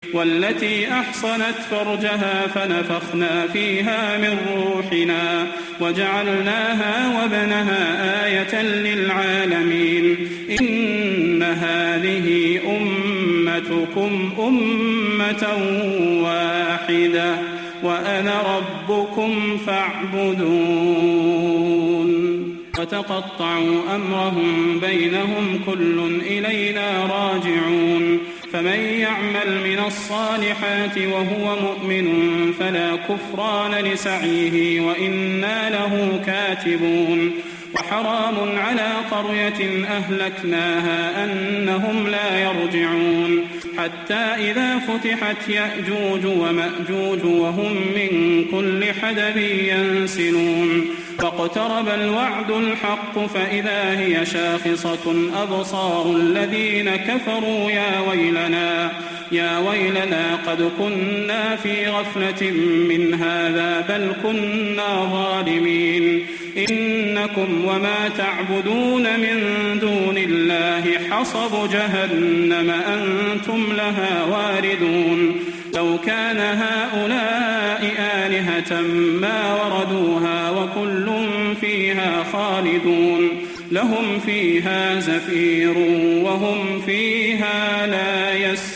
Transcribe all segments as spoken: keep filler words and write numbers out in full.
والتي أحصنت فرجها فنفخنا فيها من روحنا وجعلناها وابنها آية للعالمين إن هذه أمتكم أمة واحدة وأنا ربكم فاعبدون وتقطعوا أمرهم بينهم كل إلينا راجعون فمن يعمل من الصالحات وهو مؤمن فلا كفران لسعيه وإنا له كاتبون وحرام على قرية أهلكناها أنهم لا يرجعون حتى إذا فتحت يأجوج ومأجوج وهم من كل حدب ينسلون فاقترب الوعد الحق فإذا هي شاخصة أبصار الذين كفروا يا ويلنا يا ويلنا قد كنا في غفلة من هذا بل كنا ظالمين إنكم وما تعبدون من دون الله حصب جهنم أنتم لها واردون لو كان هؤلاء آلهة ما وردوها وكل فيها خالدون لهم فيها زفير وهم فيها لا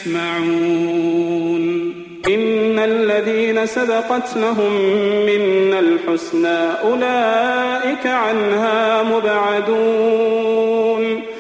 يسمعون إن الذين سبقت لهم منا الحسنى أولئك عنها مبعدون